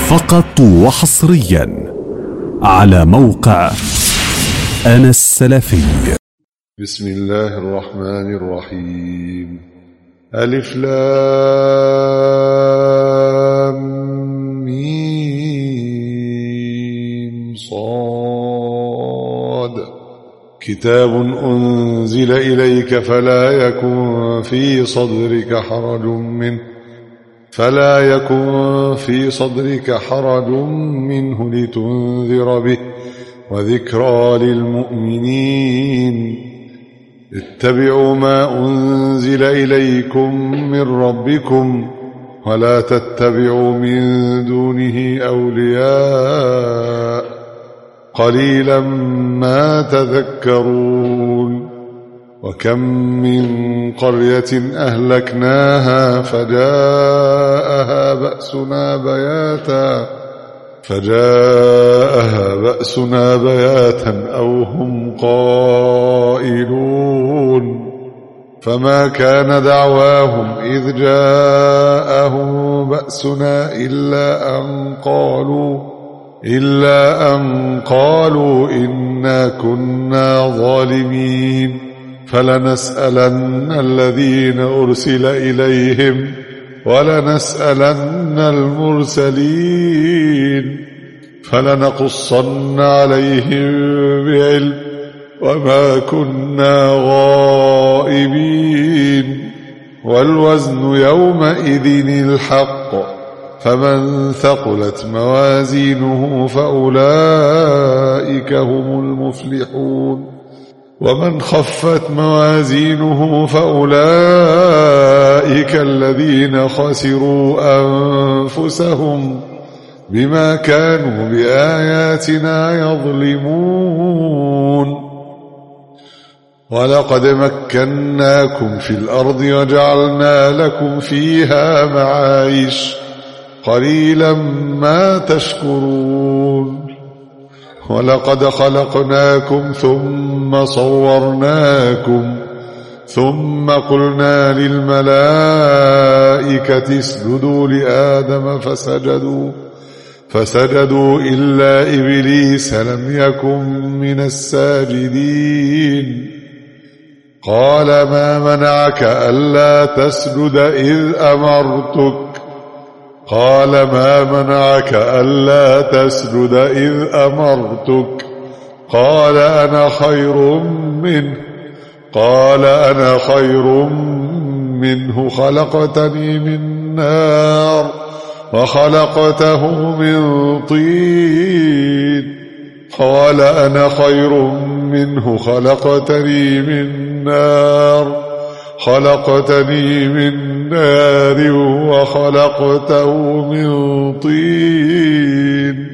فقط وحصريا على موقع أنا السلفي. بسم الله الرحمن الرحيم. ألف لام ميم صاد. كتاب أنزل إليك فلا يكن في صدرك حرج منه لتنذر به وذكرى للمؤمنين. اتبعوا ما أنزل إليكم من ربكم ولا تتبعوا من دونه أولياء قليلا ما تذكرون. وكم من قرية أهلكناها فجاءها بأسنا بياتا أو هم قائلون. فما كان دعواهم إذ جاءهم بأسنا إلا أن قالوا إنا كنا ظالمين. فلنسألن الذين أرسل إليهم ولنسألن المرسلين فلنقصن عليهم بعلم وما كنا غائبين. والوزن يومئذ الحق فمن ثقلت موازينه فأولئك هم المفلحون. ومن خفت موازينه فأولئك الذين خسروا أنفسهم بما كانوا بآياتنا يظلمون. ولقد مكناكم في الأرض وجعلنا لكم فيها معايش قليلا ما تشكرون. ولقد خلقناكم ثم صورناكم ثم قلنا للملائكة اسجدوا لآدم فسجدوا إلا إبليس لم يكن من الساجدين. قال ما منعك ألا تسجد إذ أمرتك قال أنا خير منه خلقتني من نار وخلقته من طين. قال أنا خير منه خلقتني من نار وخلقته من طين.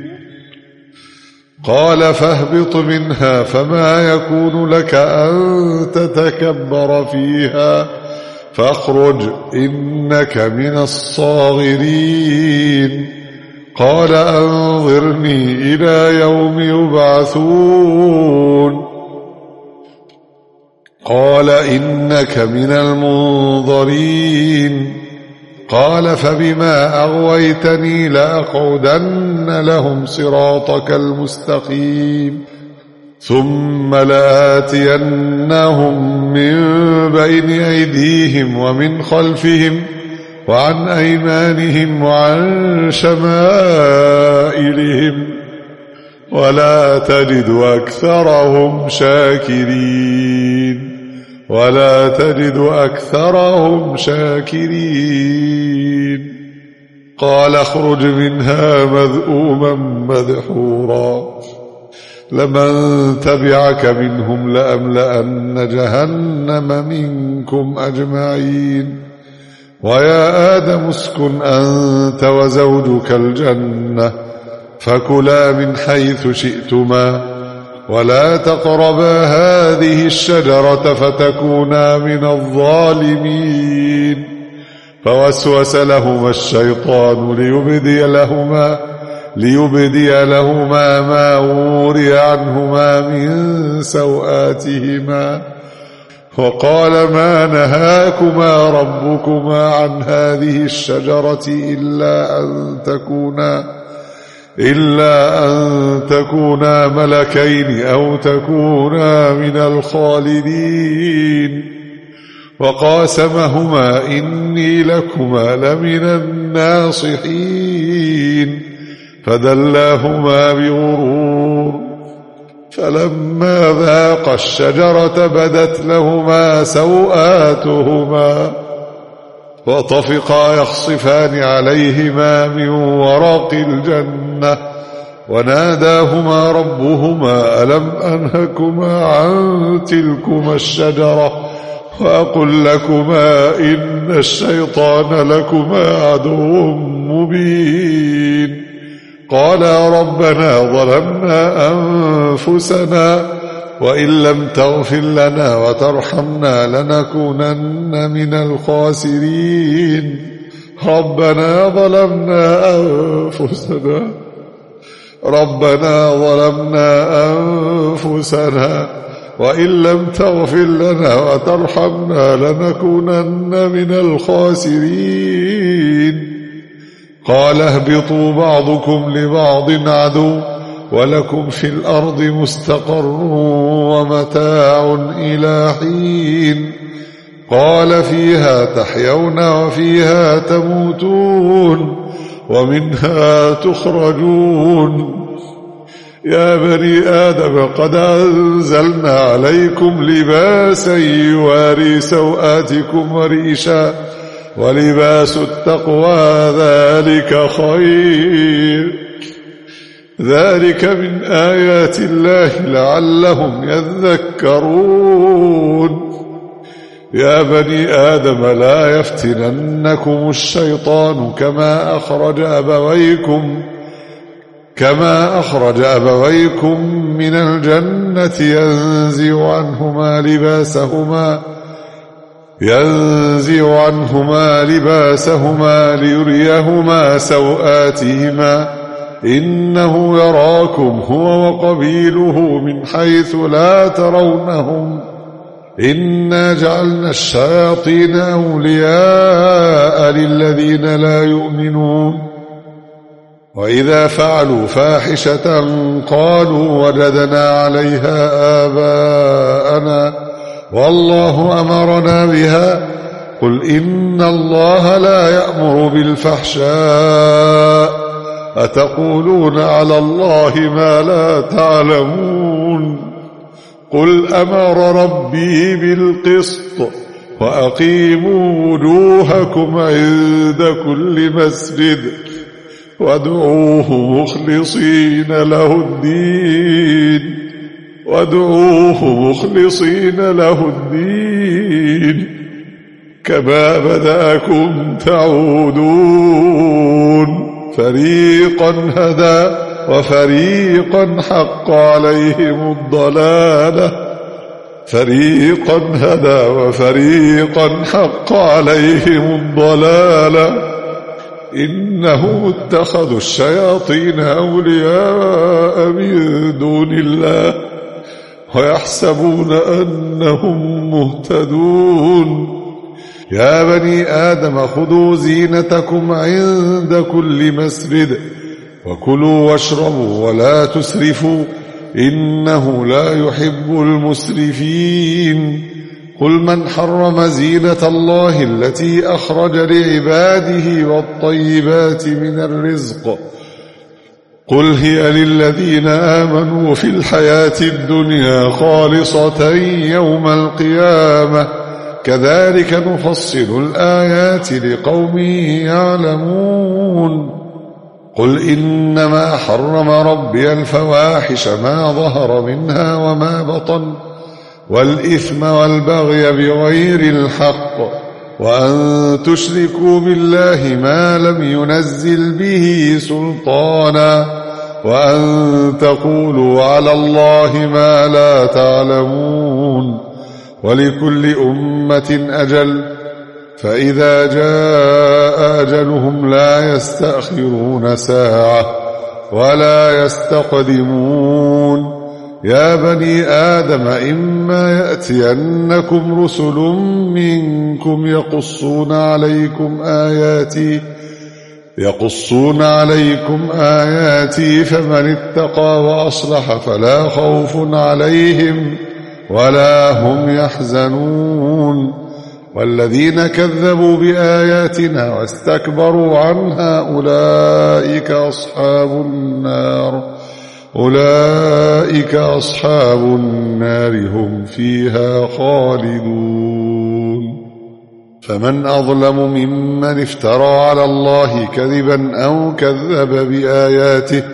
قال فاهبط منها فما يكون لك أن تتكبر فيها فاخرج إنك من الصاغرين. قال أنظرني إلى يوم يبعثون. قال إنك من المنظرين. قال فبما أغويتني لأقعدن لهم صراطك المستقيم ثم لآتينهم من بين أيديهم ومن خلفهم وعن أيمانهم وعن شمائلهم ولا تجد أكثرهم شاكرين. قال اخرج منها مذءوما مدحورا لمن تبعك منهم لأملأن جهنم منكم أجمعين. ويا آدم اسكن أنت وزوجك الجنة فكلا من حيث شئتما ولا تقربا هذه الشجرة فتكونا من الظالمين. فوسوس لهما الشيطان ليبدي لهما ما وري عنهما من سوآتهما وقال ما نهاكما ربكما عن هذه الشجرة إلا أن تكونا ملكين أو تكونا من الخالدين. وقاسمهما إني لكما لمن الناصحين فدلاهما بغرور. فلما ذاقا الشجرة بدت لهما سوآتهما وطفقا يخصفان عليهما من ورق الجنة وناداهما ربهما ألم أنهكما عن تلكما الشجرة وأقل لكما إن الشيطان لكما عدو مبين. قالا ربنا ظلمنا أنفسنا وإن لم تغفر لنا وترحمنا لنكونن من الخاسرين. ربنا ظلمنا أنفسنا وإن لم تغفر لنا وترحمنا لنكونن من الخاسرين. قال اهبطوا بعضكم لبعض عدو ولكم في الأرض مستقر ومتاع إلى حين. قال فيها تحيون وفيها تموتون ومنها تخرجون. يا بني آدم قد أنزلنا عليكم لباسا يواري سوآتكم وريشا ولباس التقوى ذلك خير. ذلك من آيات الله لعلهم يذكرون. يا بني آدم لا يفتننكم الشيطان كما أخرج أبويكم من الجنة ينزع عنهما لباسهما ليريهما سوآتهما إنه يراكم هو وقبيله من حيث لا ترونهم إنا جعلنا الشياطين أولياء للذين لا يؤمنون. وإذا فعلوا فاحشة قالوا وجدنا عليها آباءنا والله أمرنا بها قل إن الله لا يأمر بالفحشاء أتقولون على الله ما لا تعلمون. قل أمر ربي بالقسط وأقيموا وجوهكم عند كل مسجد وادعوه مخلصين له الدين كما بدأكم تعودون. فريقا هدى وفريقا حق عليهم الضلالة إنه اتخذوا الشياطين أولياء من دون الله ويحسبون أنهم مهتدون. يا بني آدم خذوا زينتكم عند كل مسجد وكلوا واشربوا ولا تسرفوا إنه لا يحب المسرفين. قل من حرم زينة الله التي أخرج لعباده والطيبات من الرزق قل هي للذين آمنوا في الحياة الدنيا خالصة يوم القيامة كذلك نفصل الآيات لقوم يعلمون. قل إنما حرم ربي الفواحش ما ظهر منها وما بطن والإثم والبغي بغير الحق وأن تشركوا بالله ما لم ينزل به سلطانا وأن تقولوا على الله ما لا تعلمون. ولكل أمة أجل فإذا جاء أجلهم لا يستأخرون ساعة ولا يستقدمون. يا بني آدم إما يأتينكم رسل منكم يقصون عليكم آياتي يقصون عليكم آياتي فمن اتقى وأصلح فلا خوف عليهم ولا هم يحزنون والذين كذبوا بآياتنا واستكبروا عنها أولئك أصحاب النار هم فيها خالدون فمن أظلم ممن افترى على الله كذبا أو كذب بآياته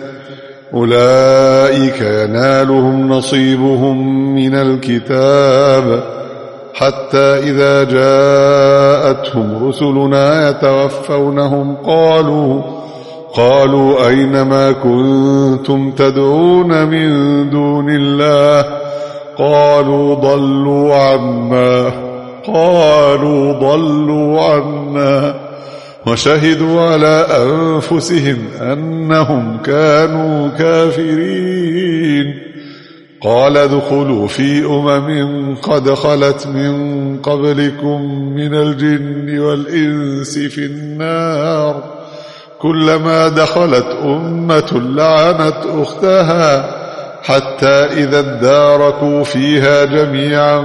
أولئك ينالهم نصيبهم من الكتاب حتى إذا جاءتهم رسلنا يتوفونهم قالوا أين ما كنتم تدعون من دون الله قالوا ضلوا عنا وشهدوا على أنفسهم أنهم كانوا كافرين قال ادخلوا في قد خلت من قبلكم من الجن والإنس في النار كلما دخلت أمة لعنت أختها حتى إذا اداركوا فيها جميعا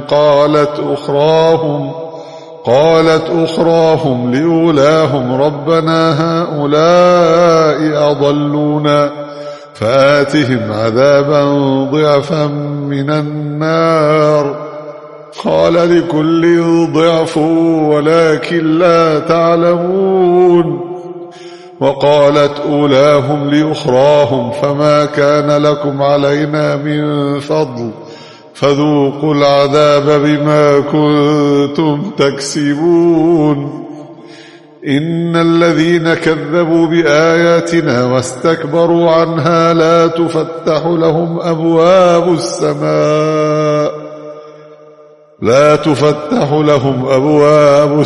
قالت أخراهم لأولاهم ربنا هؤلاء أضلونا فآتهم عذابا ضعفا من النار قال لكل ضعف ولكن لا تعلمون وقالت أولاهم لأخراهم فما كان لكم علينا من فضل فذوقوا العذاب بما كنتم تكسبون إن الذين كذبوا بآياتنا واستكبروا عنها لا تفتح لهم أبواب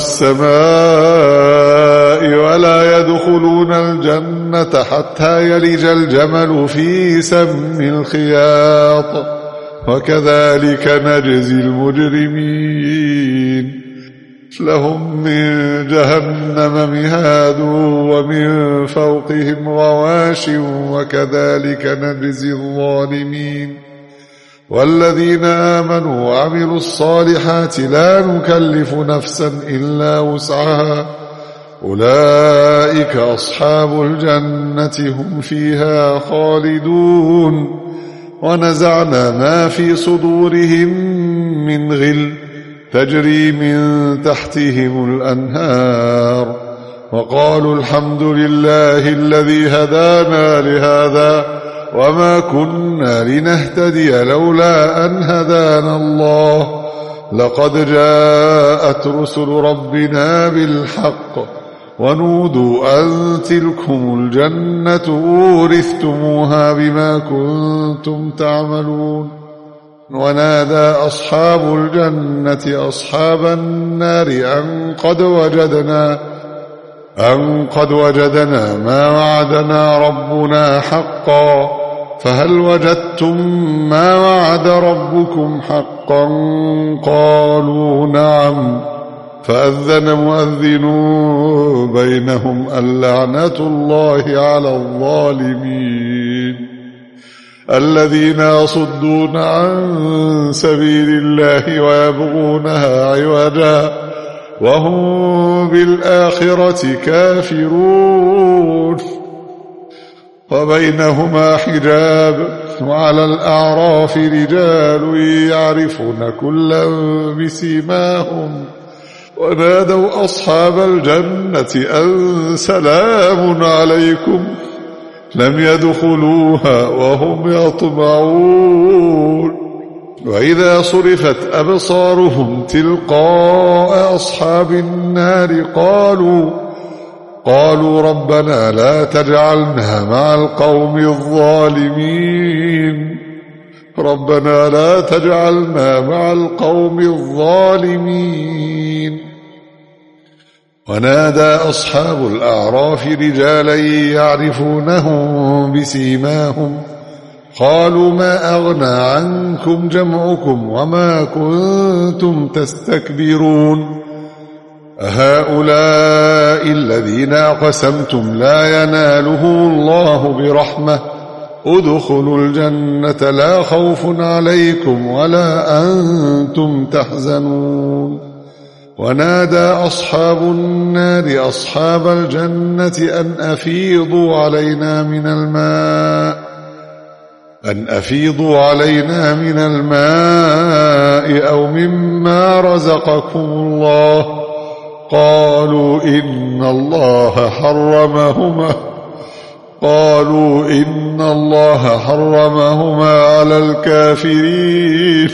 السماء ولا يدخلون الجنة حتى يلج الجمل في سم الخياط وكذلك نجزي المجرمين لهم من جهنم مهاد ومن فوقهم غواش وكذلك نجزي الظالمين والذين آمنوا وعملوا الصالحات لا نكلف نفسا إلا وسعها أولئك أصحاب الجنة هم فيها خالدون ونزعنا ما في صدورهم من غل تجري من تحتهم الأنهار وقالوا الحمد لله الذي هدانا لهذا وما كنا لنهتدي لولا أن هدانا الله لقد جاءت رسل ربنا بالحق ونودوا أن تلكم الجنة أورثتموها بما كنتم تعملون ونادى أصحاب الجنة أصحاب النار أن قد وجدنا ما وعدنا ربنا حقا فهل وجدتم ما وعد ربكم حقا قالوا نعم فأذن مؤذن بينهم اللعنة الله على الظالمين الذين يصدون عن سبيل الله ويبغونها عوجا وهم بالآخرة كافرون وبينهما حجاب وعلى الأعراف رجال يعرفون كلا بسيماهم ونادوا أصحاب الجنة أن سلام عليكم لم يدخلوها وهم يطمعون وإذا صرفت أبصارهم تلقاء أصحاب النار قالوا ربنا لا تجعلنا مع القوم الظالمين ونادى أصحاب الأعراف رجالا يعرفونهم بسيماهم قالوا ما أغنى عنكم جمعكم وما كنتم تستكبرون أهؤلاء الذين أقسمتم لا ينالهم الله برحمة ادخلوا الجنة لا خوف عليكم ولا أنتم تحزنون ونادى أصحاب النار أصحاب الجنة أن أفيضوا علينا من الماء أو مما رزقكم الله قالوا إن الله حرمهما على الكافرين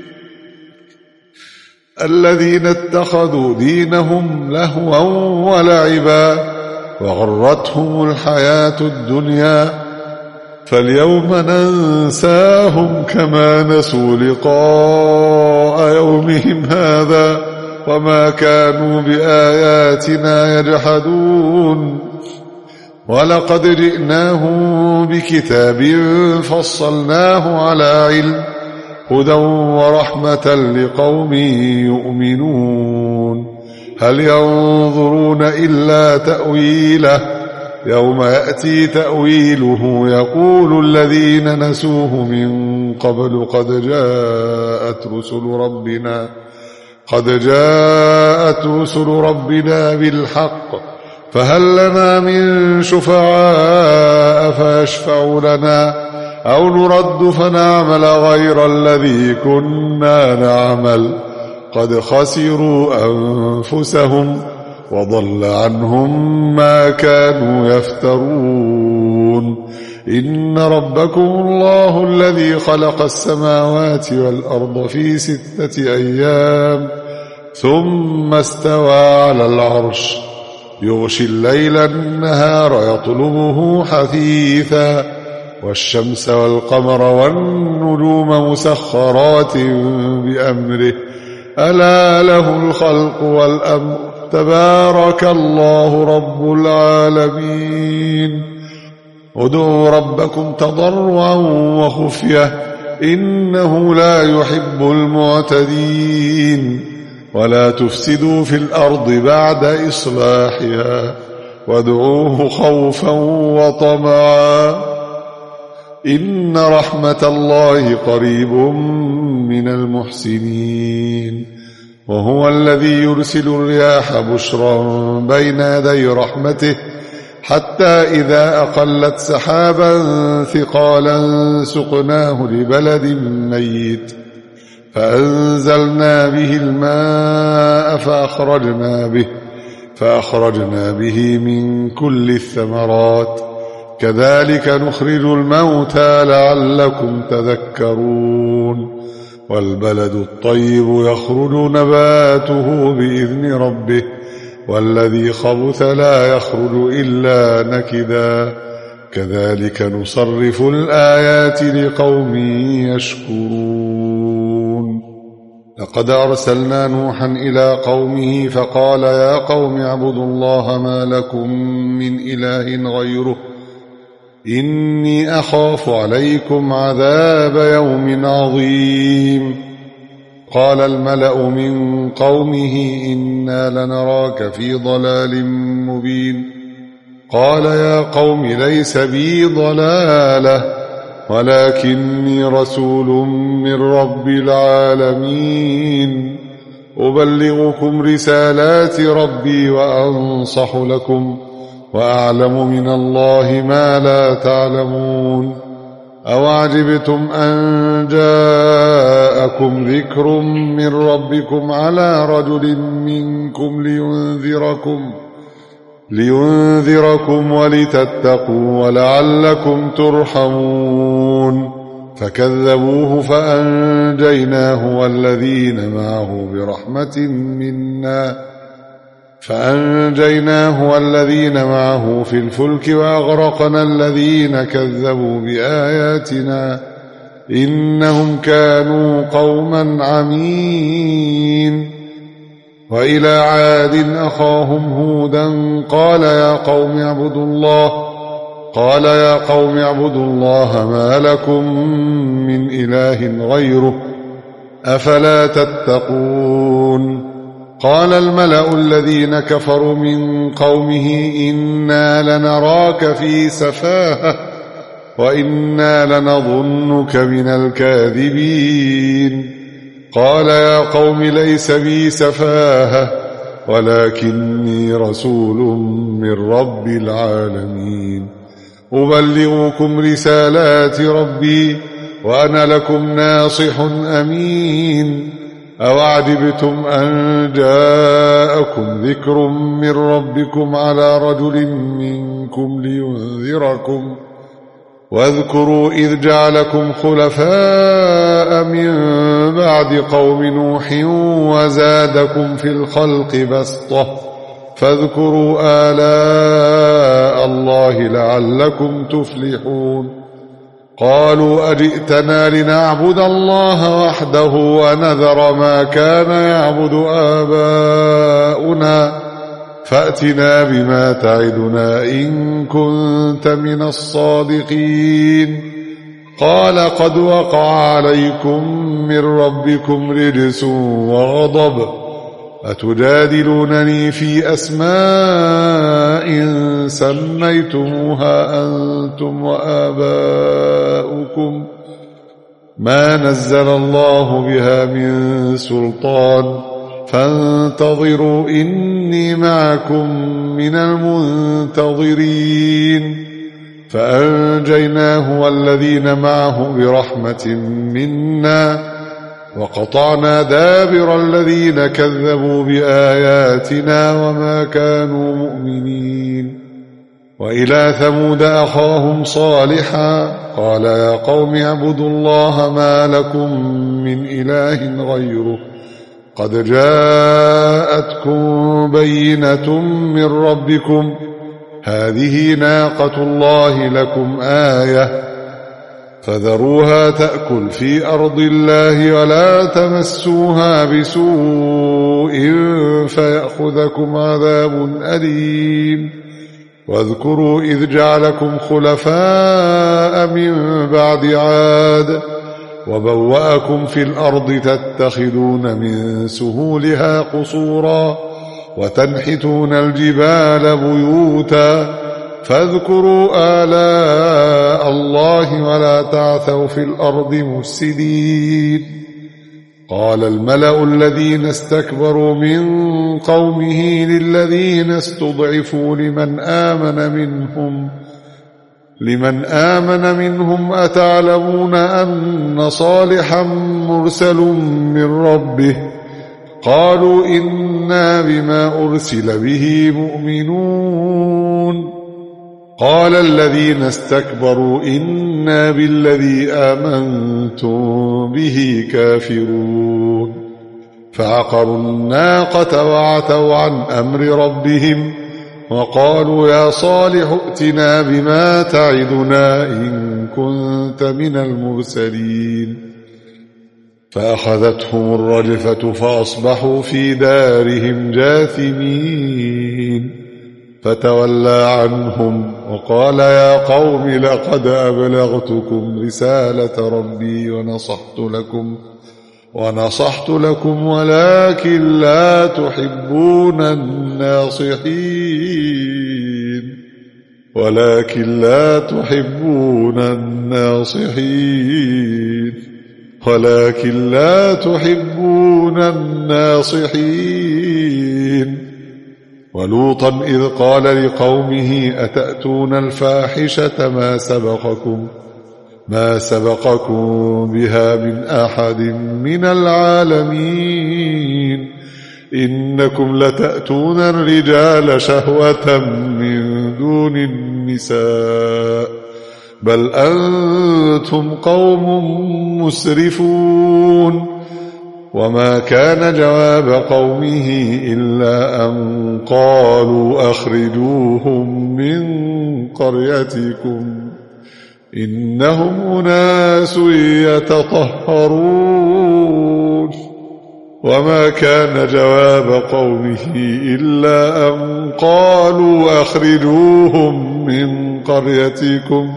الذين اتخذوا دينهم لهوا ولعبا وغرتهم الحياة الدنيا فاليوم ننساهم كما نسوا لقاء يومهم هذا وما كانوا بآياتنا يجحدون ولقد جئناهم بكتاب فصلناه على علم هدى ورحمة لقوم يؤمنون هل ينظرون إلا تأويله يوم يأتي تأويله يقول الذين نسوه من قبل قد جاءت رسل ربنا بالحق فهل لنا من شفعاء فيشفعوا لنا أو نرد فنعمل غير الذي كنا نعمل قد خسروا أنفسهم وضل عنهم ما كانوا يفترون إن ربكم الله الذي خلق السماوات والأرض في 6 أيام ثم استوى على العرش يغشي الليل النهار يطلبه حثيثا والشمس والقمر والنجوم مسخرات بأمره ألا له الخلق والأمر تبارك الله رب العالمين ادعوا ربكم تضرعا وخفية إنه لا يحب المعتدين ولا تفسدوا في الأرض بعد إصلاحها وادعوه خوفا وطمعا إن رحمة الله قريب من المحسنين وهو الذي يرسل الرياح بشرا بين يدي رحمته حتى إذا أقلت سحابا ثقالا سقناه لبلد ميت فأنزلنا به الماء فأخرجنا به من كل الثمرات كذلك نخرج الموتى لعلكم تذكرون والبلد الطيب يخرج نباته بإذن ربه والذي خبث لا يخرج إلا نكدا كذلك نصرف الآيات لقوم يشكرون لقد أرسلنا نوحا إلى قومه فقال يا قوم اعبدوا الله ما لكم من إله غيره إني أخاف عليكم عذاب يوم عظيم قال الملأ من قومه إنا لنراك في ضلال مبين قال يا قوم ليس بي ضلالة ولكني رسول من رب العالمين أبلغكم رسالات ربي وأنصح لكم وأعلم من الله ما لا تعلمون أوعجبتم أن جاءكم ذكر من ربكم على رجل منكم لينذركم ولتتقوا ولعلكم ترحمون فكذبوه فأنجيناه والذين معه في الفلك وأغرقنا الذين كذبوا بآياتنا إنهم كانوا قوما عمين وإلى عاد أخاهم هودا قال يا قوم اعبدوا الله ما لكم من إله غيره أفلا تتقون قال الملأ الذين كفروا من قومه إنا لنراك في سفاهة وإنا لنظنك من الكاذبين قال يا قوم ليس بي سفاهة ولكني رسول من رب العالمين أبلغكم رسالات ربي وأنا لكم ناصح أمين أوعجبتم أن جاءكم ذكر من ربكم على رجل منكم لينذركم واذكروا إذ جعلكم خلفاء من بعد قوم نوح وزادكم في الخلق بسطة فاذكروا آلاء الله لعلكم تفلحون قالوا أجئتنا لنعبد الله وحده ونذر ما كان يعبد آباؤنا فأتنا بما تعدنا إن كنت من الصادقين قال قد وقع عليكم من ربكم رجس وغضب أتجادلونني في أسماء سميتموها أنتم وآباؤكم ما نزل الله بها من سلطان فانتظروا إني معكم من المنتظرين فأنجيناه والذين معه برحمة منا وقطعنا دابر الذين كذبوا بآياتنا وما كانوا مؤمنين وإلى ثمود أخاهم صالحا قال يا قوم اعبدوا الله ما لكم من إله غيره قد جاءتكم بينة من ربكم هذه ناقة الله لكم آية فذروها تأكل في أرض الله ولا تمسوها بسوء فيأخذكم عذاب أليم واذكروا إذ جعلكم خلفاء من بعد عاد وبوأكم في الأرض تتخذون من سهولها قصورا وتنحتون الجبال بيوتا فاذكروا آلاء الله ولا تعثوا في الأرض مفسدين قال الملأ الذين استكبروا من قومه للذين استضعفوا لمن آمن منهم أتعلمون أن صالحا مرسل من ربه قالوا إنا بما أرسل به مؤمنون قال الذين استكبروا إنا بالذي آمنتم به كافرون فعقروا الناقة وعتوا عن أمر ربهم وقالوا يا صالح ائتنا بما تعدنا إن كنت من المرسلين فأخذتهم الرجفة فأصبحوا في دارهم جاثمين فتولى عنهم وقال يا قوم لقد أبلغتكم رسالة ربي ونصحت لكم ولكن لا تحبون الناصحين ولوطا إذ قال لقومه أتأتون الفاحشة ما سبقكم بها من أحد من العالمين إنكم لتأتون الرجال شهوة من دون النساء بل أنتم قوم مسرفون وما كان جواب قومه إلا أن قالوا أخرجوهم من قريتكم إنهم أناس يتطهرون وما كان جواب قومه إلا أن قالوا أخرجوهم من قريتكم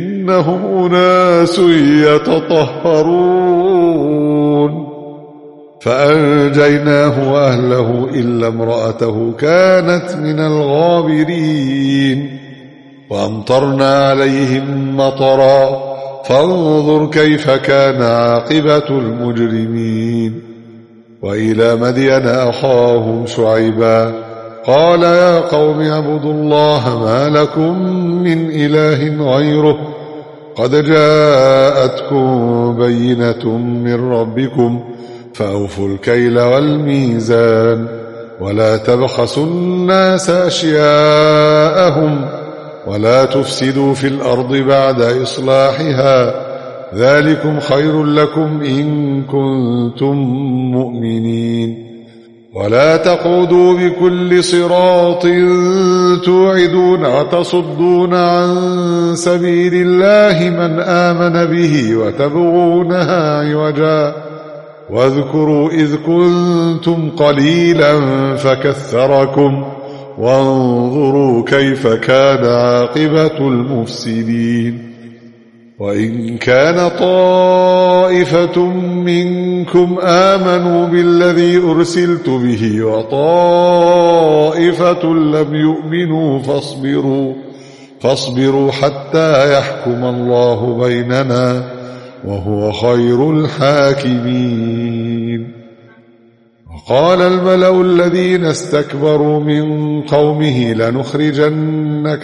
إنهم أناس يتطهرون فأنجيناه وأهله إلا امرأته كانت من الغابرين وأمطرنا عليهم مطرا فانظر كيف كان عاقبة المجرمين وإلى مدين أخاهم شعيبا قال يا قوم اعبدوا الله ما لكم من إله غيره قد جاءتكم بينة من ربكم فأوفوا الكيل والميزان ولا تبخسوا الناس أشياءهم ولا تفسدوا في الأرض بعد إصلاحها ذلكم خير لكم إن كنتم مؤمنين ولا تقعدوا بكل صراط توعدون وتصدون عن سبيل الله من آمن به وتبغونها عوجا واذكروا إذ كنتم قليلا فكثركم وانظروا كيف كان عاقبة المفسدين وإن كان طائفة منكم آمنوا بالذي أرسلت به وطائفة لم يؤمنوا فاصبروا حتى يحكم الله بيننا وهو خير الحاكمين وقال الملأ الذين استكبروا من قومه لنخرجنك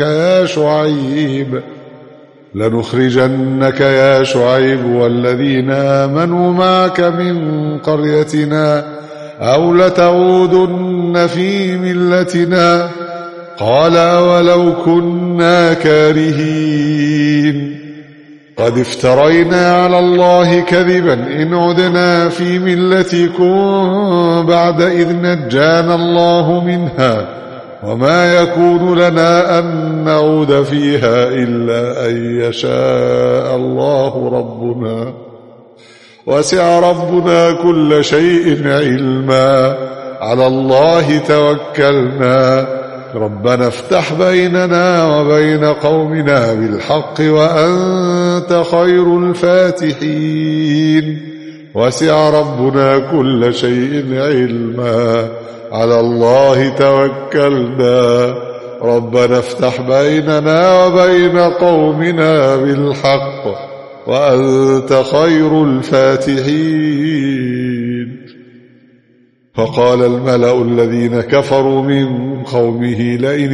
يا شعيب والذين آمنوا معك من قريتنا أو لتعودن في ملتنا قال أولو كنا كارهين قد افترينا على الله كذبا إن عدنا في ملتكم بعد إذ نجانا الله منها وما يكون لنا أن نعود فيها إلا أن يشاء الله ربنا وسع ربنا كل شيء علما على الله توكلنا ربنا افتح بيننا وبين قومنا بالحق وأنت خير الفاتحين وسع ربنا كل شيء علما على الله توكلنا ربنا افتح بيننا وبين قومنا بالحق وأنت خير الفاتحين فقال الملأ الذين كفروا من قومه لئن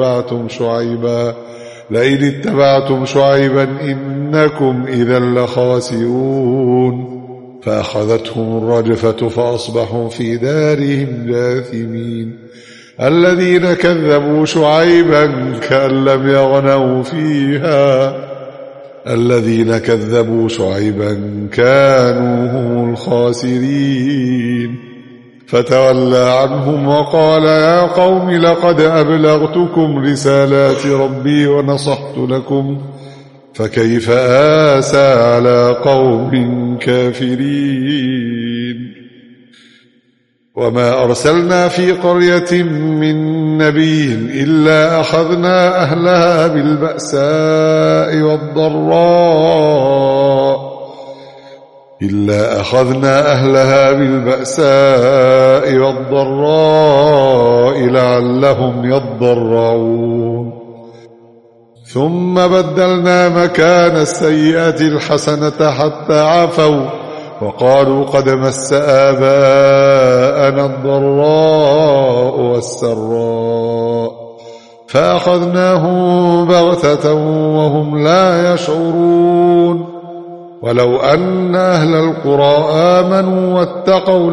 اتبعتم شعيبا إنكم إذا لخاسرون فأخذتهم الرجفة فأصبحوا في دارهم جاثمين الذين كذبوا شعيبا كأن لم يغنوا فيها الذين كذبوا شعيبا كانوا هم الخاسرين فتولى عنهم وقال يا قوم لقد أبلغتكم رسالات ربي ونصحت لكم فكيف آسى على قوم كافرين وما أرسلنا في قرية من نبي إلا أخذنا أهلها بالبأساء والضراء لعلهم يضرعون ثم بدلنا مكان السيئة الحسنة حتى عفوا وقالوا قد مس آباءنا الضراء والسراء فأخذناهم بغتة وهم لا يشعرون ولو أن أهل القرى آمنوا واتقوا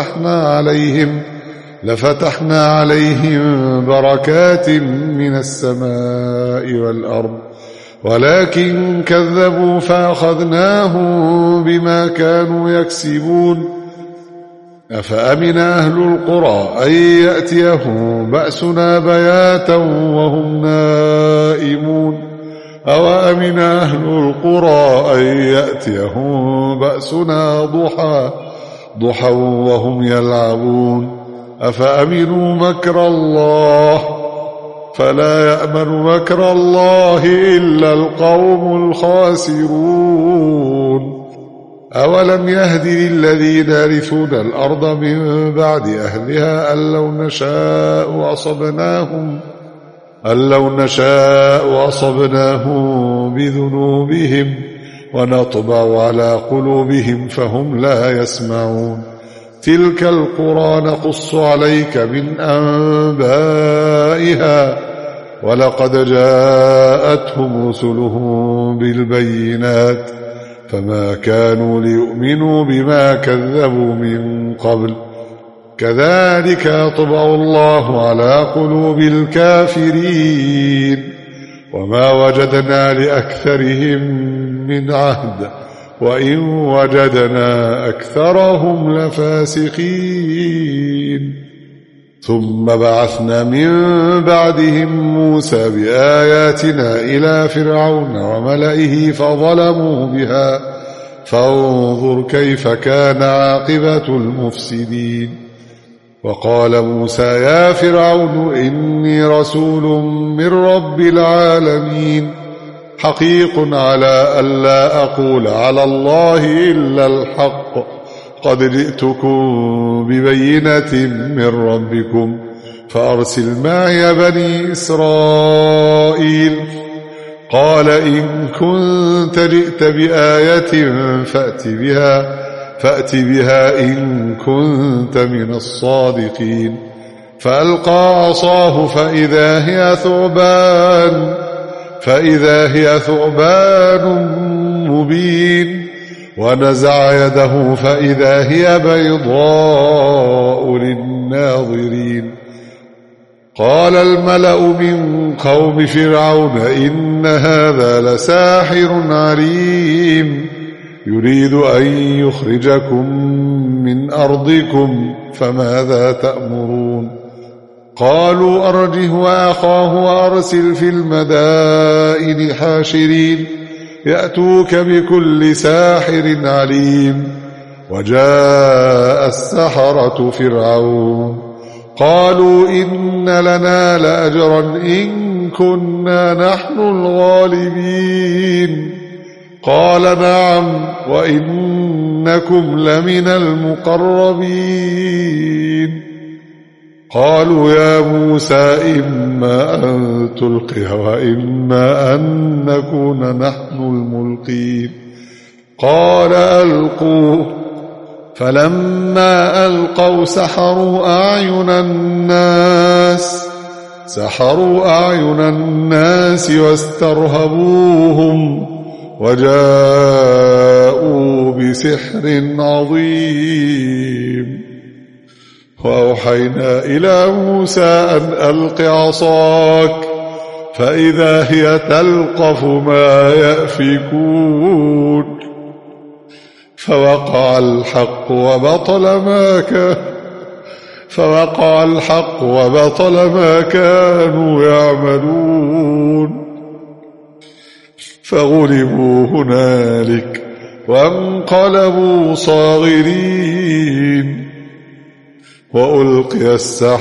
لفتحنا عليهم بركات من السماء والأرض ولكن كذبوا فأخذناهم بما كانوا يكسبون أفأمن أهل القرى أن يأتيهم بأسنا بياتا وهم نائمون أوأمن أهل القرى أن يأتيهم بأسنا ضحى وهم يلعبون أفأمنوا مكر الله فلا يأمن مكر الله إلا القوم الخاسرون أولم يهد للذين يرثون الأرض من بعد أهلها أن لو نشاء أصبناهم بذنوبهم ونطبع على قلوبهم فهم لا يسمعون تلك القرى نقص عليك من أنبائها ولقد جاءتهم رسلهم بالبينات فما كانوا ليؤمنوا بما كذبوا من قبل كذلك يطبع الله على قلوب الكافرين وما وجدنا لأكثرهم من عهد وإن وجدنا أكثرهم لفاسقين ثم بعثنا من بعدهم موسى بآياتنا إلى فرعون وملئه فظلموا بها فانظر كيف كان عاقبة المفسدين وقال موسى يا فرعون إني رسول من رب العالمين حقيق على ألا أقول على الله إلا الحق قد جئتكم ببينة من ربكم فأرسل معي بني إسرائيل قال إن كنت جئت بآية فأت بها إن كنت من الصادقين فألقى عصاه فإذا هي ثعبان مبين ونزع يده فإذا هي بيضاء للناظرين قال الملأ من قوم فرعون إن هذا لساحر عليم يريد أن يخرجكم من أرضكم فماذا تأمرون قالوا أرجه وأخاه وأرسل في المدائن حاشرين يأتوك بكل ساحر عليم وجاء السحرة فرعون قالوا إن لنا لأجرا إن كنا نحن الغالبين قال نعم وإنكم لمن المقربين قالوا يا موسى إما أن تلقي وإما أن نكون نحن الملقين قال ألقوا فلما ألقوا سحروا أعين الناس واسترهبوهم وجاءوا بسحر عظيم وأوحينا إلى موسى أن ألق عصاك فإذا هي تلقف ما يأفكون فوقع الحق وبطل ما كانوا يعملون فغلبوا هنالك وانقلبوا صاغرين وألقي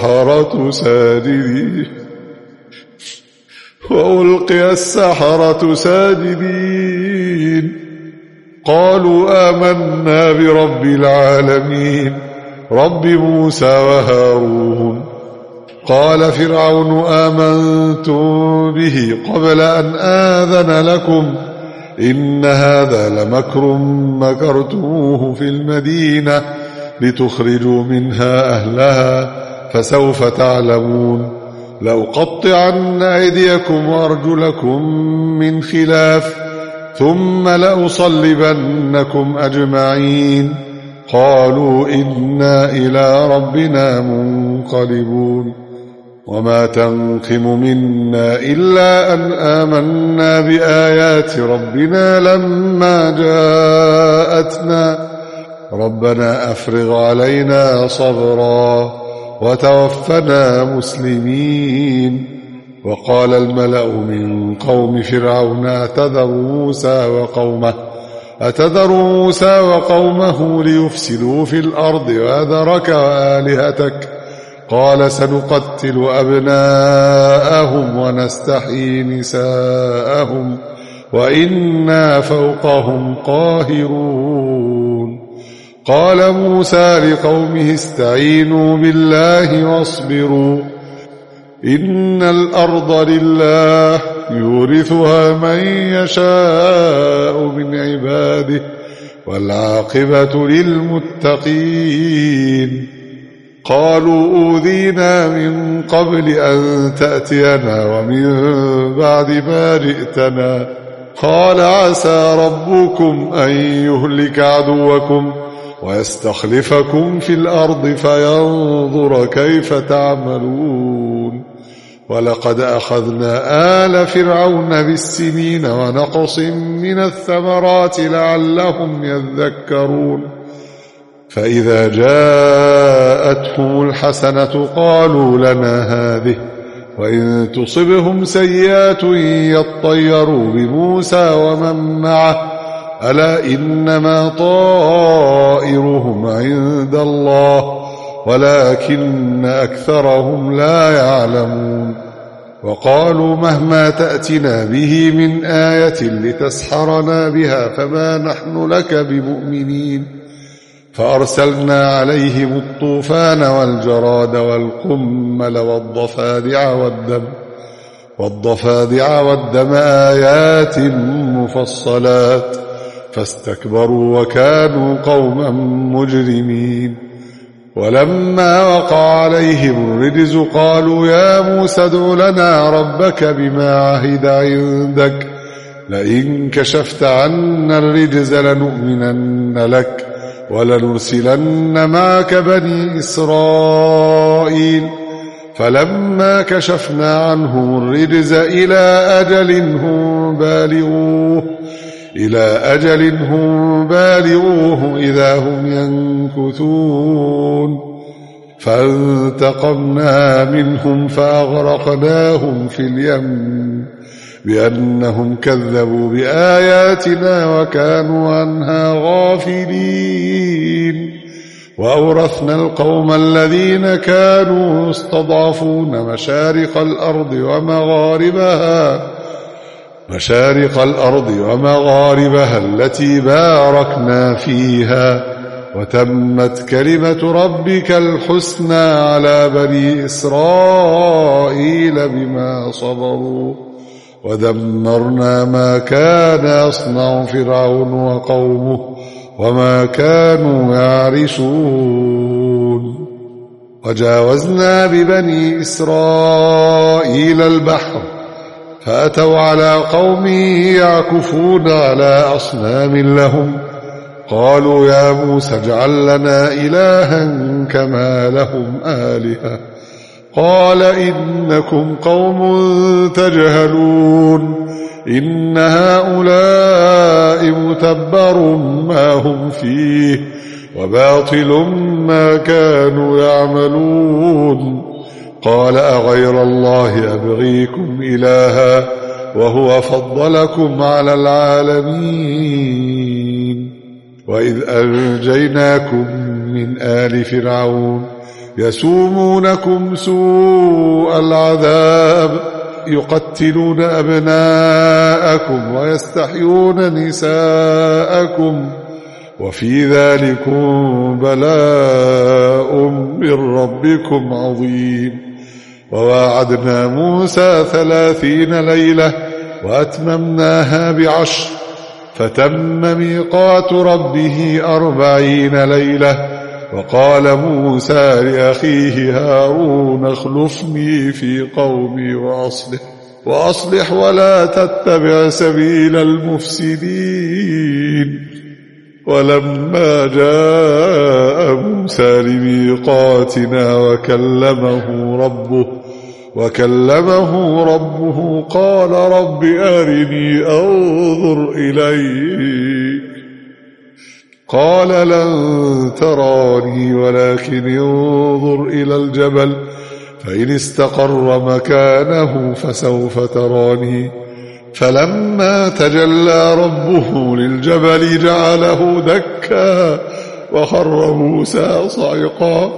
السحرة ساجدين قالوا آمنا برب العالمين رب موسى وهارون قال فرعون آمنتم به قبل أن آذن لكم إن هذا لمكر مكرتموه في المدينة لتخرجوا منها أهلها فسوف تعلمون لأقطعن أيديكم وأرجلكم من خلاف ثم لأصلبنكم أجمعين قالوا إنا إلى ربنا منقلبون وما تنقم منا إلا أن آمنا بآيات ربنا لما جاءتنا ربنا أفرغ علينا صبرا وتوفنا مسلمين وقال الملأ من قوم فرعون أتذر موسى وقومه ليفسدوا في الأرض وأذرك وآلهتك قال سنقتل أبناءهم ونستحيي نساءهم وإنا فوقهم قاهرون. قال موسى لقومه استعينوا بالله واصبروا إن الأرض لله يورثها من يشاء من عباده والعاقبة للمتقين. قالوا أوذينا من قبل أن تأتينا ومن بعد ما جئتنا. قال عسى ربكم أن يهلك عدوكم ويستخلفكم في الأرض فينظر كيف تعملون. ولقد أخذنا آل فرعون بالسنين ونقص من الثمرات لعلهم يذكرون. فإذا جاءتهم الحسنة قالوا لنا هذه وإن تصبهم سيئات يطيروا بموسى ومن معه ألا إنما طائرهم عند الله ولكن أكثرهم لا يعلمون. وقالوا مهما تأتنا به من آية لتسحرنا بها فما نحن لك بمؤمنين. فأرسلنا عليهم الطوفان والجراد والقمل والضفادع والدم آيات مفصلات فاستكبروا وكانوا قوما مجرمين. ولما وقع عليهم الرجز قالوا يا موسى ادع لنا ربك بما عهد عندك لئن كشفت عنا الرجز لنؤمنن لك ولنرسلن معك بني إسرائيل. فلما كشفنا عنهم الرجز إلى أجل هم بالغوه إذا هم ينكثون. فانتقمنا منهم فأغرقناهم في اليم بأنهم كذبوا بآياتنا وكانوا عنها غافلين. وأورثنا القوم الذين كانوا يستضعفون مشارق الأرض ومغاربها التي باركنا فيها وتمت كلمة ربك الحسنى على بني إسرائيل بما صبروا ودمرنا ما كان يصنع فرعون وقومه وما كانوا يعرشون. وجاوزنا ببني إسرائيل البحر فأتوا على قوم يعكفون على أصنام لهم قالوا يا موسى اجعل لنا إلها كما لهم آلهة قال إنكم قوم تجهلون إن هؤلاء متبر ما هم فيه وباطل ما كانوا يعملون. قال أغير الله أبغيكم إلها وهو فضلكم على العالمين. وإذ أنجيناكم من آل فرعون يسومونكم سوء العذاب يقتلون أبناءكم ويستحيون نساءكم وفي ذلكم بلاء من ربكم عظيم. وواعدنا موسى 30 ليلة وأتممناها ب10 فتم ميقات ربه 40 ليلة. وقال موسى لأخيه هارون اخلفني في قومي وأصلح ولا تتبع سبيل المفسدين. ولما جاء موسى لميقاتنا وكلمه ربه قال رب أرني أنظر إليك قال لن تراني ولكن انظر إلى الجبل فإن استقر مكانه فسوف تراني. فلما تجلى ربه للجبل جعله دكا وخر موسى صعقا.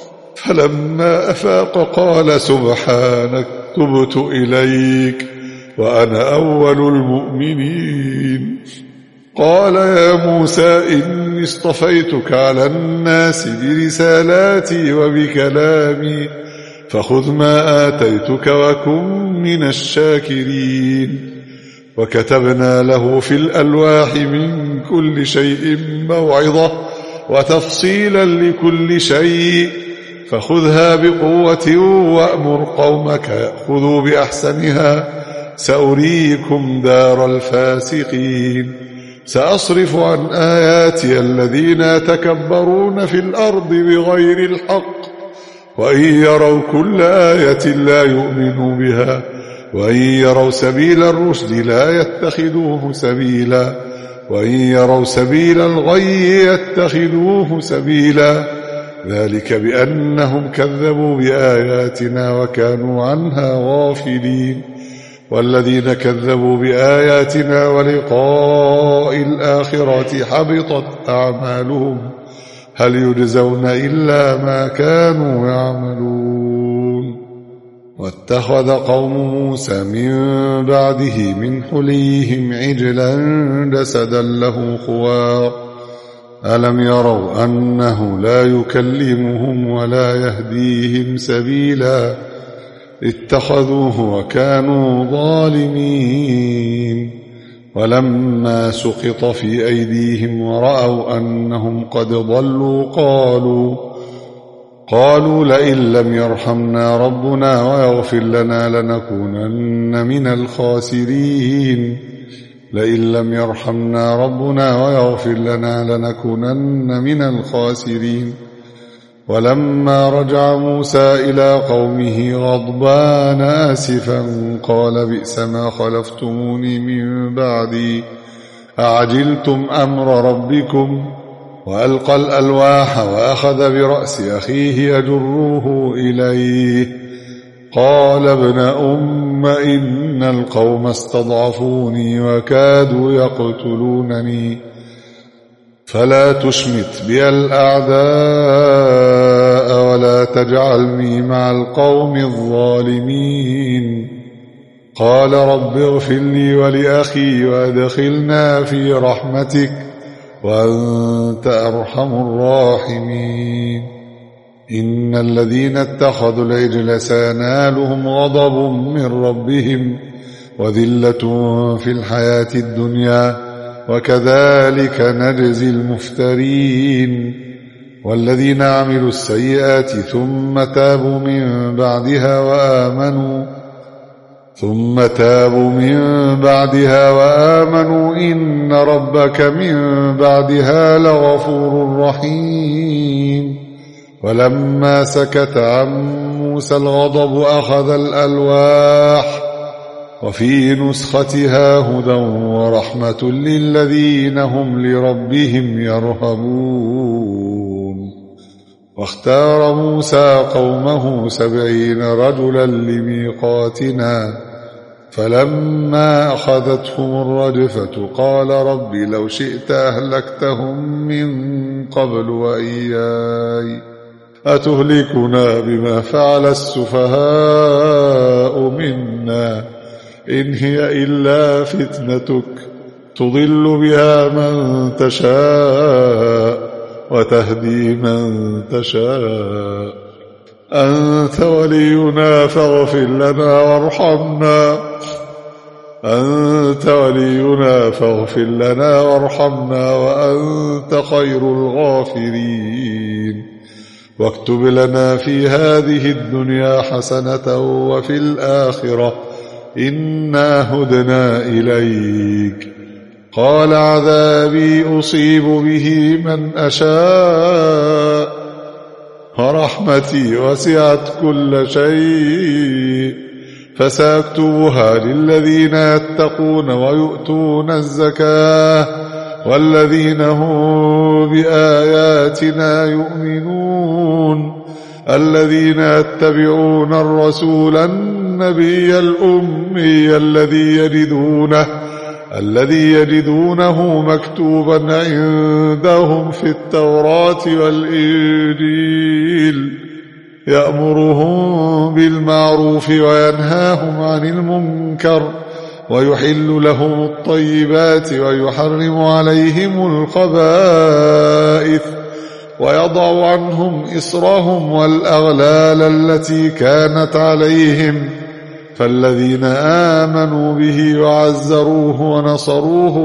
فلما أفاق قال سبحانك تبت إليك وأنا أول المؤمنين. قال يا موسى إني اصطفيتك على الناس برسالاتي وبكلامي فخذ ما آتيتك وكن من الشاكرين. وكتبنا له في الألواح من كل شيء موعظة وتفصيلا لكل شيء فخذها بقوة وأمر قومك يأخذوا بأحسنها سأريكم دار الفاسقين. سأصرف عن آياتي الذين يتكبرون في الأرض بغير الحق وإن يروا كل آية لا يؤمنوا بها وإن يروا سبيل الرشد لا يتخذوه سبيلا وإن يروا سبيل الغي يتخذوه سبيلا ذلك بأنهم كذبوا بآياتنا وكانوا عنها غافلين. والذين كذبوا بآياتنا ولقاء الآخرة حبطت أعمالهم هل يجزون إلا ما كانوا يعملون. واتخذ قوم موسى من بعده من حليهم عجلا جسدا له خوار ألم يروا أنه لا يكلمهم ولا يهديهم سبيلا اتخذوه وكانوا ظالمين. ولما سقط في أيديهم ورأوا أنهم قد ضلوا قالوا لئن لم يرحمنا ربنا ويغفر لنا لنكونن من الخاسرين. لئن لم يرحمنا ربنا ويغفر لنا لنكونن من الخاسرين. ولما رجع موسى إلى قومه غضبان آسفا قال بئس ما خلفتموني من بعدي أعجلتم أمر ربكم وألقى الألواح وأخذ برأس أخيه يجره إليه قال ابن أم إن القوم استضعفوني وكادوا يقتلونني فلا تشمت بي الأعداء ولا تجعلني مع القوم الظالمين. قال رب اغفر لي ولأخي وأدخلنا في رحمتك وأنت أرحم الراحمين. إن الذين اتخذوا العجل سينالهم غضب من ربهم وذلة في الحياة الدنيا وكذلك نجزي المفترين. والذين عملوا السيئات ثم تابوا من بعدها وآمنوا إن ربك من بعدها لغفور رحيم. ولما سكت عن موسى الغضب أخذ الألواح وفي نسختها هدى ورحمة للذين هم لربهم يرهبون. واختار موسى قومه 70 رجلا لميقاتنا فلما أخذتهم الرجفة قال رب لو شئت أهلكتهم من قبل وإياي أتهلكنا بما فعل السفهاء منا إن هي إلا فتنتك تضل بها من تشاء وتهدي من تشاء أنت ولينا فاغفر لنا وارحمنا وأنت خير الغافرين. واكتب لنا في هذه الدنيا حسنة وفي الآخرة إنا هدنا إليك. قال عذابي أصيب به من أشاء ورحمتي وسعت كل شيء فسأكتبها للذين يتقون ويؤتون الزكاة والذين هم بآياتنا يؤمنون. الذين يتبعون الرسول النبي الأمي الذي يجدونه مكتوبا عندهم في التوراة والإنجيل يأمرهم بالمعروف وينهاهم عن المنكر ويحل لهم الطيبات ويحرم عليهم الخبائث ويضع عنهم إصرهم والأغلال التي كانت عليهم فالذين آمنوا به وعزروه ونصروه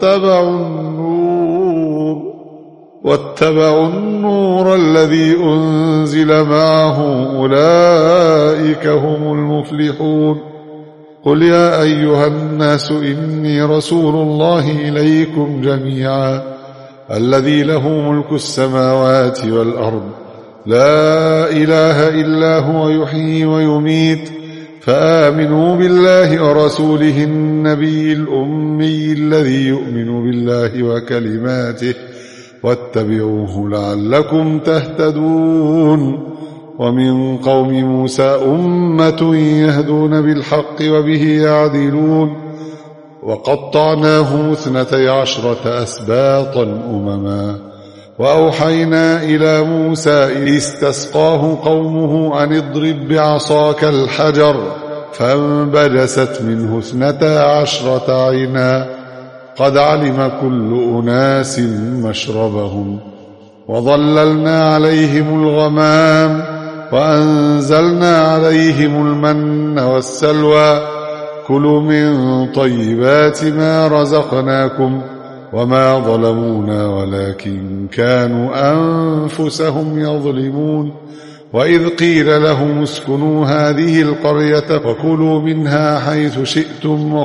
واتبعوا النور الذي أنزل معه أولئك هم المفلحون. قل يا أيها الناس إني رسول الله إليكم جميعا الذي له ملك السماوات والأرض لا إله إلا هو يحيي ويميت فآمنوا بالله ورسوله النبي الأمي الذي يؤمن بالله وكلماته واتبعوه لعلكم تهتدون. ومن قوم موسى أمة يهدون بالحق وبه يعدلون وقطعناهم 12 أسباطا أمما وأوحينا إلى موسى إذ استسقاه قومه أن اضرب بعصاك الحجر فانبجست منه 12 عينا قد علم كل أناس مشربهم وظللنا عليهم الغمام وأنزلنا عليهم المن والسلوى كلوا من طيبات ما رزقناكم وما ظلمونا ولكن كانوا أنفسهم يظلمون. وإذ قيل لهم اسكنوا هذه القرية وكلوا منها حيث شئتم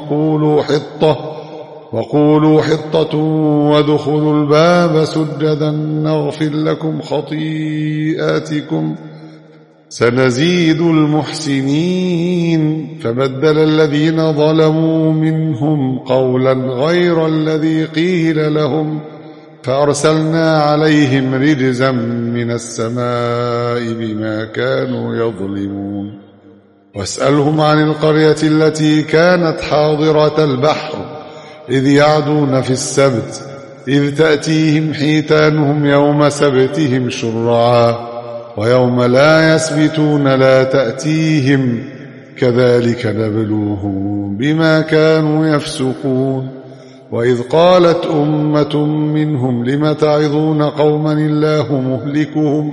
وقولوا حطة وادخلوا الباب سجدا نغفر لكم خطيئاتكم سنزيد المحسنين. فبدل الذين ظلموا منهم قولا غير الذي قيل لهم فأرسلنا عليهم رجزا من السماء بما كانوا يظلمون. واسألهم عن القرية التي كانت حاضرة البحر إذ يعدون في السبت إذ تأتيهم حيتانهم يوم سبتهم شرعا ويوم لا يسبتون لا تأتيهم كذلك نبلوهم بما كانوا يفسقون. وإذ قالت أمة منهم لم تعظون قوما الله مهلكهم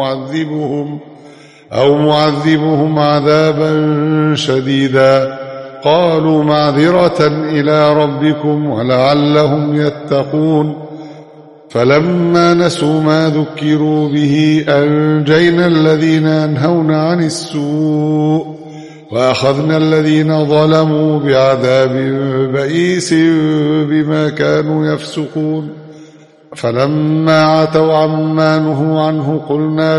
أو معذبهم عذابا شديدا قالوا معذرة إلى ربكم ولعلهم يتقون. فلما نسوا ما ذكروا به أنجينا الذين ينهون عن السوء وأخذنا الذين ظلموا بعذاب بئيس بما كانوا يفسقون. فلما عتوا عما نهوا عنه قلنا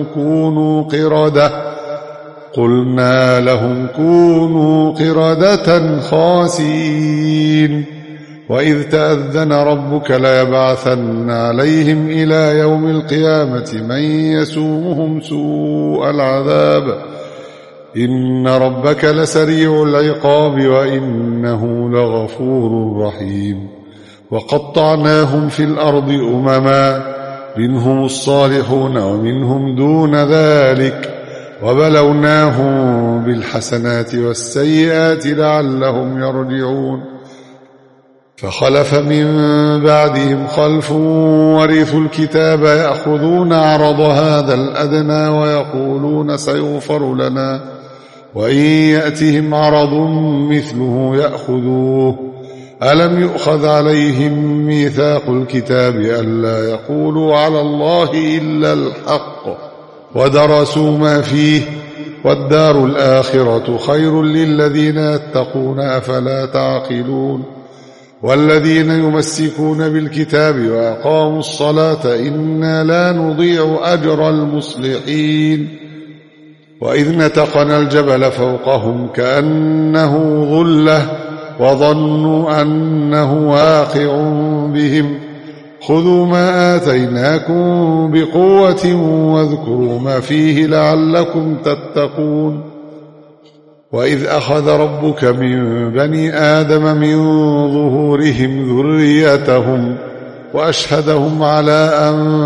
لهم كونوا قردة خاسئين. وإذ تأذن ربك ليبعثن عليهم إلى يوم القيامة من يسومهم سوء العذاب إن ربك لسريع العقاب وإنه لغفور رحيم. وقطعناهم في الأرض أمما منهم الصالحون ومنهم دون ذلك وبلوناهم بالحسنات والسيئات لعلهم يرجعون. فخلف من بعدهم خلف ورثوا الكتاب يأخذون عرض هذا الأدنى ويقولون سيغفر لنا وإن يأتهم عرض مثله يأخذوه ألم يؤخذ عليهم ميثاق الكتاب ألا يقولوا على الله إلا الحق ودرسوا ما فيه والدار الآخرة خير للذين يتقون أفلا تعقلون. والذين يمسكون بالكتاب وأقاموا الصلاة إنا لا نضيع أجر المصلحين. وإذ نتقنا الجبل فوقهم كأنه ظلة وظنوا أنه واقع بهم خذوا ما آتيناكم بقوة واذكروا ما فيه لعلكم تتقون. وإذ أخذ ربك من بني آدم من ظهورهم ذريتهم وأشهدهم على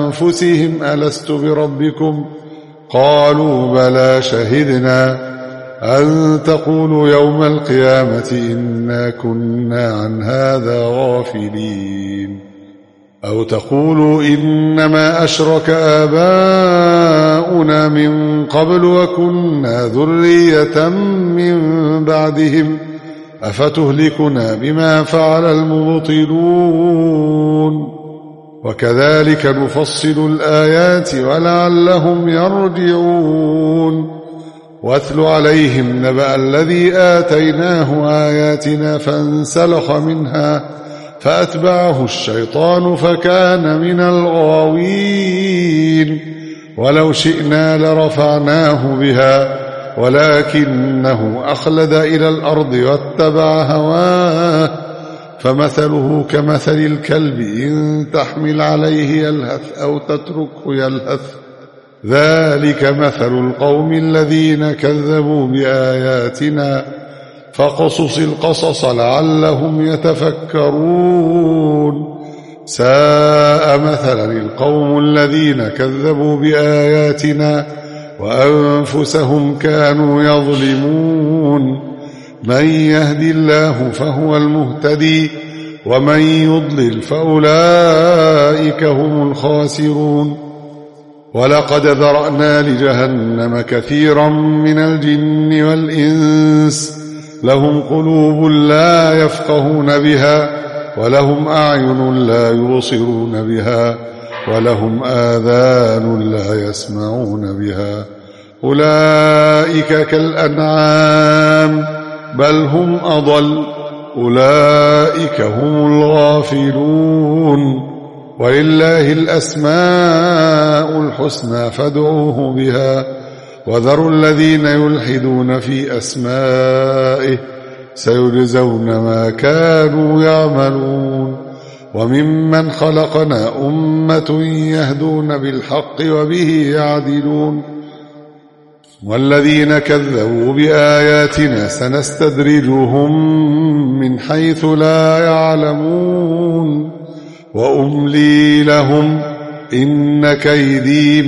أنفسهم ألست بربكم قالوا بلى شهدنا أن تقولوا يوم القيامة إنا كنا عن هذا غافلين أو تقولوا إنما أشرك آباؤنا من قبل وكنا ذرية من بعدهم أفتهلكنا بما فعل المبطلون وكذلك نفصل الآيات ولعلهم يرجعون واتل عليهم نبأ الذي آتيناه آياتنا فانسلخ منها فأتبعه الشيطان فكان من الغاوين ولو شئنا لرفعناه بها ولكنه أخلد إلى الأرض واتبع هواه فمثله كمثل الكلب إن تحمل عليه يلهث أو تتركه يلهث ذلك مثل القوم الذين كذبوا بآياتنا فاقصص القصص لعلهم يتفكرون ساء مثلا القوم الذين كذبوا بآياتنا وأنفسهم كانوا يظلمون من يهد الله فهو المهتدي ومن يضلل فأولئك هم الخاسرون ولقد ذرأنا لجهنم كثيرا من الجن والإنس لهم قلوب لا يفقهون بها ولهم أعين لا يبصرون بها ولهم آذان لا يسمعون بها أولئك كالأنعام بل هم أضل أولئك هم الغافلون ولله الأسماء الحسنى فادعوه بها وذروا الذين يلحدون في أسمائه سيجزون ما كانوا يعملون وممن خلقنا أمة يهدون بالحق وبه يعدلون والذين كذبوا بآياتنا سنستدرجهم من حيث لا يعلمون وأملي لهم إن كيدي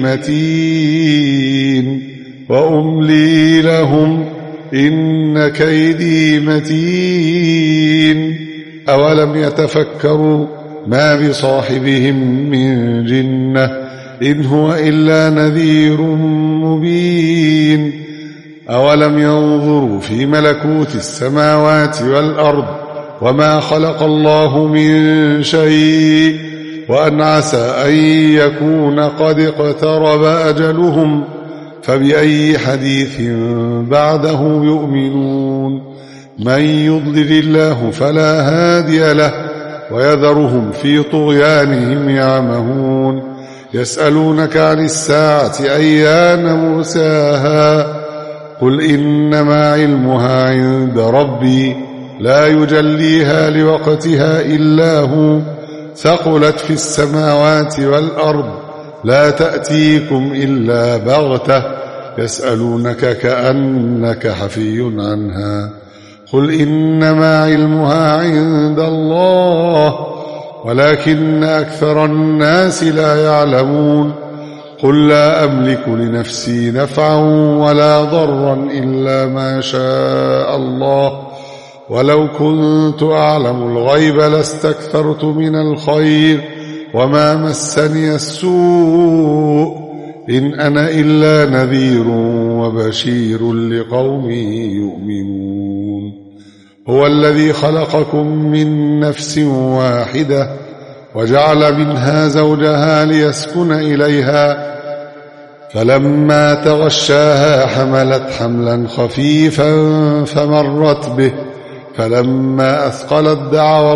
متين وأملي لهم إن كيدي متين أولم يتفكروا ما بصاحبهم من جنة إن هو إلا نذير مبين أولم ينظروا في ملكوت السماوات والأرض وما خلق الله من شيء وأن عسى أن يكون قد اقترب أجلهم فبأي حديث بعده يؤمنون من يضلل الله فلا هادي له ويذرهم في طغيانهم يعمهون يسألونك عن الساعة أيان مرساها قل إنما علمها عند ربي لا يجليها لوقتها إلا هو ثقلت في السماوات والأرض لا تأتيكم إلا بغتة يسألونك كأنك حفي عنها قل إنما علمها عند الله ولكن أكثر الناس لا يعلمون قل لا أملك لنفسي نفعا ولا ضرا إلا ما شاء الله ولو كنت أعلم الغيب لاستكثرت من الخير وما مسني السوء إن أنا إلا نذير وبشير لقوم يؤمنون هو الذي خلقكم من نفس واحدة وجعل منها زوجها ليسكن إليها فلما تغشاها حملت حملا خفيفا فمرت به فلما أثقلت دعوا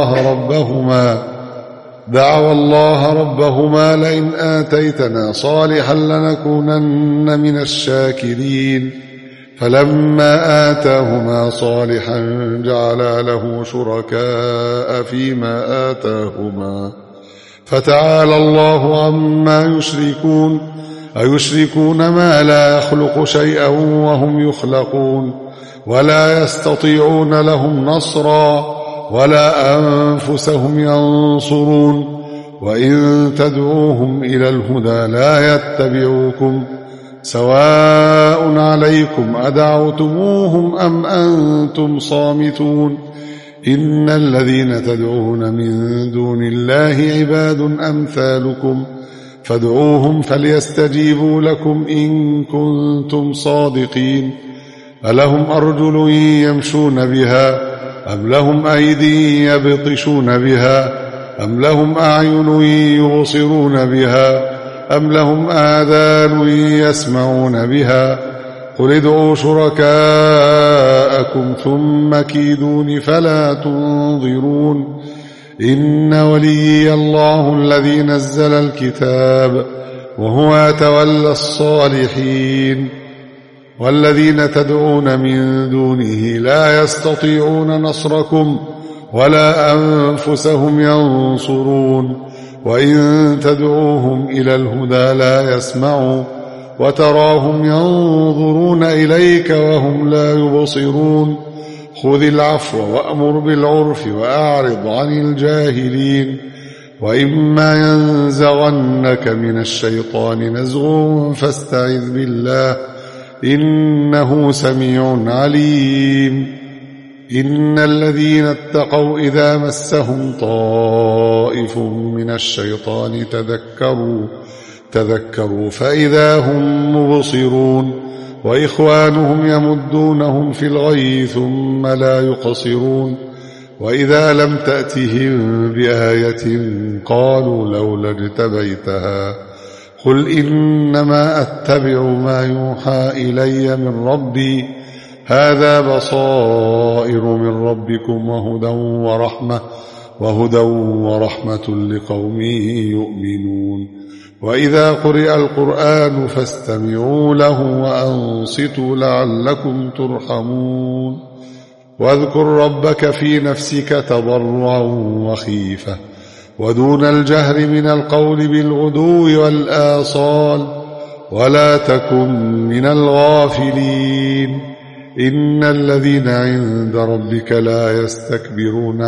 الله ربهما لئن آتيتنا صالحا لنكونن من الشاكرين فلما آتاهما صالحا جعلا له شركاء فيما آتاهما فتعالى الله عما يشركون أيشركون ما لا يخلق شيئا وهم يخلقون ولا يستطيعون لهم نصرا ولا أنفسهم ينصرون وإن تدعوهم إلى الهدى لا يتبعوكم سواء عليكم أدعوتموهم أم أنتم صامتون إن الذين تدعون من دون الله عباد أمثالكم فادعوهم فليستجيبوا لكم إن كنتم صادقين ألهم أرجل يمشون بها أم لهم أيدي يبطشون بها أم لهم أعين يبصرون بها أم لهم آذان يسمعون بها قل ادعوا شركاءكم ثم كيدون فلا تنظرون إن وليي الله الذي نزل الكتاب وهو يتولى الصالحين والذين تدعون من دونه لا يستطيعون نصركم ولا أنفسهم ينصرون وإن تدعوهم إلى الهدى لا يسمعوا وتراهم ينظرون إليك وهم لا يبصرون خذ العفو وأمر بالعرف وأعرض عن الجاهلين وإما ينزغنك من الشيطان نزغ فاستعذ بالله إنه سميع عليم إن الذين اتقوا إذا مسهم طائف من الشيطان تذكروا فإذا هم مبصرون وإخوانهم يمدونهم في الغي ثم لا يقصرون وإذا لم تأتهم بآية قالوا لولا اجتبيتها قل إنما أتبع ما يوحى إلي من ربي هذا بصائر من ربكم وهدى ورحمة لقوم يؤمنون وإذا قرئ القرآن فاستمعوا له وأنصتوا لعلكم ترحمون واذكر ربك في نفسك تضرعا وخيفة ودون الجهر من القول بالغدو والآصال ولا تكن من الغافلين إن الذين عند ربك لا يستكبرون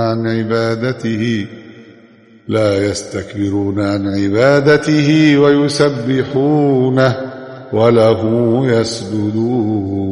عن عبادته ويسبحونه وله يسجدون